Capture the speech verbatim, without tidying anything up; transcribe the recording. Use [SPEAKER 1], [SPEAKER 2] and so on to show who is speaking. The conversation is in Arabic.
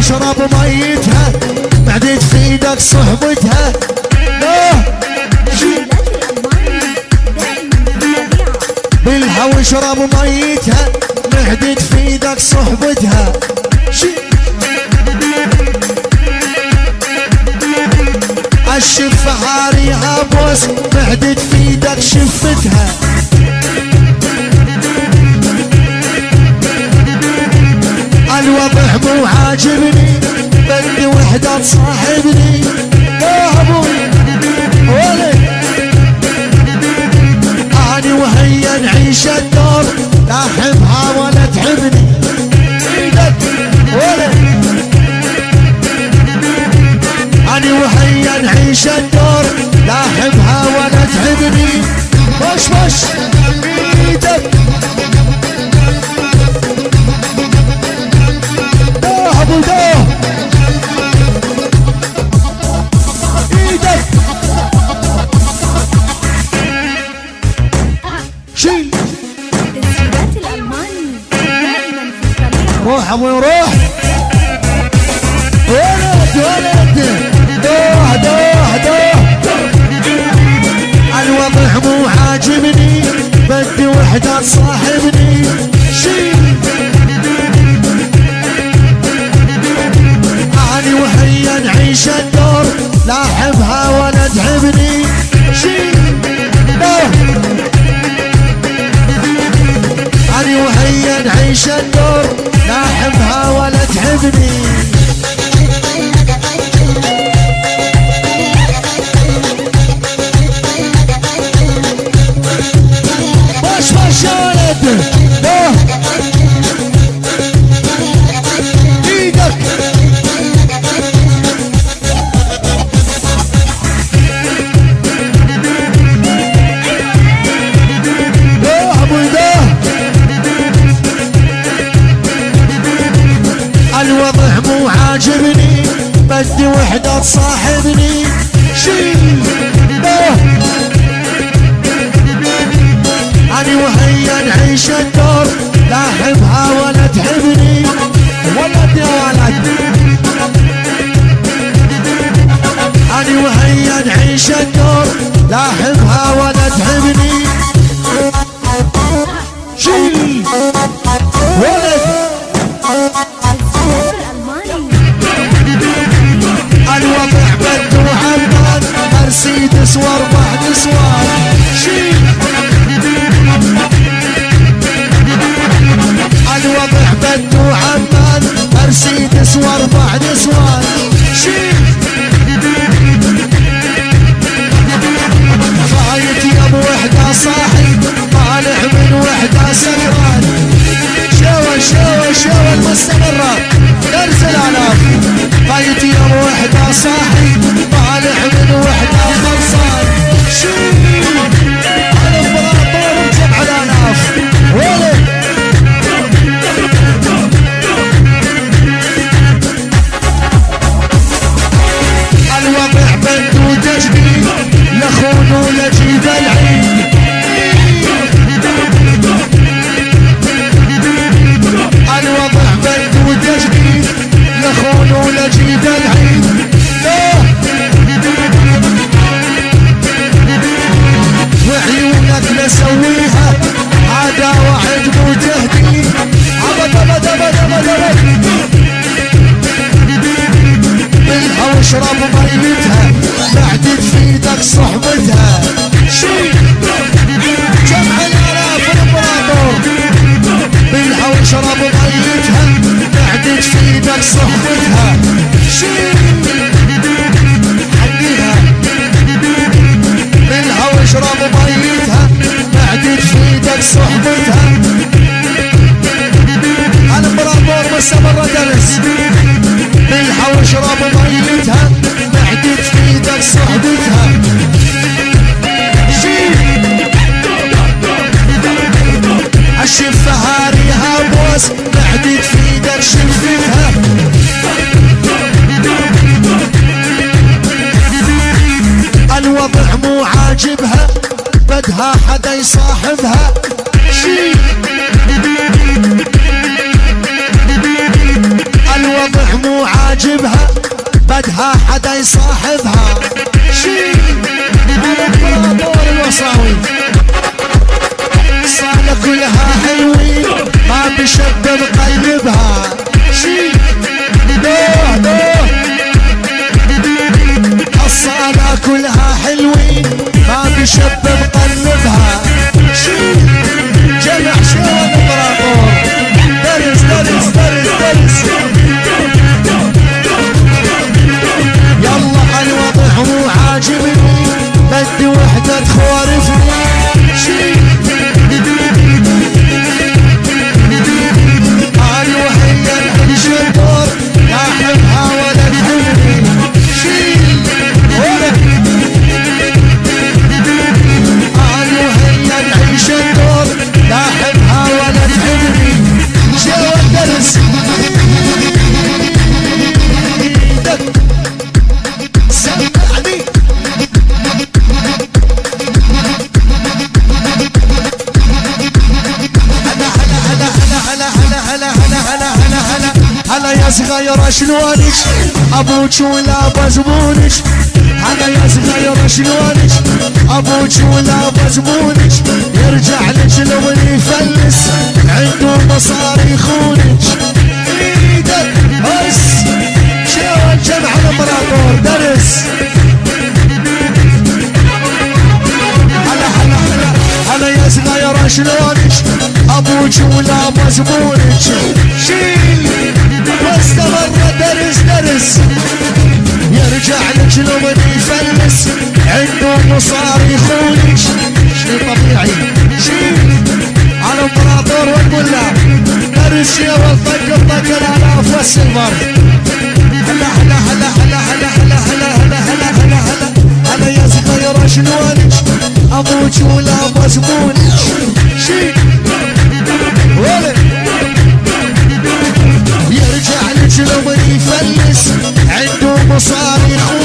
[SPEAKER 1] واشرب ميتها بعدت في ايدك صحبتها. بالهوى اشرب ميتها بعدت في ايدك صحبتها. الشفة عاريها بوس بعدت في ايدك شفتها. الوضع مو عاجبني بدي وحدة تصاحبني. يا ابوي ولد اني وهي نعيش الدور لا احبها ولا تحبني. ايدك ولد اني وهي نعيش الدور لا احبها ولا تحبني. وش وش ايدك دوه ابو دوه ايدك شيل
[SPEAKER 2] تسجيلات الألماني دائما في الطريق.
[SPEAKER 1] روح ابوي روح ولد ولد دوه دوه دوه. الوضع مو عاجبني بدي وحدة تصاحبني. شيل اني وهي نعيش الدور لا احبها ولا تحبني. شيل اني وهي نعيش الدور لا احبها ولا تحبني. باش باش يا ولد ايدك دوه ابوي دوه. الوضع مو عاجبني بدي وحدة تصاحبني. شيل دوه اني وهي نعيش الدور لا احبها ولا تحبني. ولد يا ولد اني وهي نعيش الدور لا احبها ولا تحبني. شيل ولد الوضع بد وعباد مرسيدس واربع نسوان. شيل الوضع بد وعباد مرسيدس واربع نسوان. شيل فايت يا ابو وحده صاحي طالع من وحده سكران. شوى شوى شوى المستمرة درس الالاف. فايت يا ابو وحده صاحي طالع من وحده خلصان. شيل الامبراطور بجمع الالاف ولد الوضع بد وتجديد لخون ولجيد العيد. الوضع بد وتجديد لخون ولجيد العيد. وعيونك نسويها عدا واحد مو تهديد. ابد ابد ابد ابد ابد بالهوى اشرب ميتها بعدت في ايدك صحبتها. شيل جمع الالاف الامبراطور بالهوى اشرب ميتها بعدت في ايدك صحبتها. شيل حقيها بالهوى اشرب ميتها بعدت في ايدك صحبتها. الامبراطور مستمر درس بالهوى اشرب ميتها بعدت في ايدك صحبتها. شيل الشفة هاريها بوس بعدت في ايدك شفتها. الوضع مو عاجبها بدها حدا يصاحبها. شيل الوضع مو عاجبها ولدها حدا يصاحبها شيل على الامبراطور الوصاوي الصالة كلها حلوين ما بشبب قلبها شيل دوه دوه الصالة كلها حلوين ما بشبب قلبها شيل جمع شو الامبراطور درس درس درس درس يلا الوضع مو عاجبني بدي وحدة تخورفني شيل انا وهي نعيش الدور لا احبها ولا تهمني شيل ولا انا وهي نعيش الدور لا احبها ولا تهمني شو الدرس سمعني هلا يا صغيرة شلونك ابوك ولا بزبونك هلا يا صغيرة شلونك ابوك ولا بزبونك يرجع لك لو يفلس عنده مصاري يخونك ايدك بس شلون جمع الامبراطور درس هلا هلا هلا هلا يا صغيرة شلونك ابوك ولا بزبونك شيل واستمر درس درس يرجع لك لو يفلس عنده مصاري يخونك شي طبيعي شيل على الامبراطور والملا درس يا والطق الطق الالاف والسلفر هلا هلا هلا هلا هلا هلا هلا هلا هلا هلا هلا هلا يا صغيرة شلونك ابوك ولا مزبونك شيل ولا يرجع لك لو يفلس عنده مصاري يخونك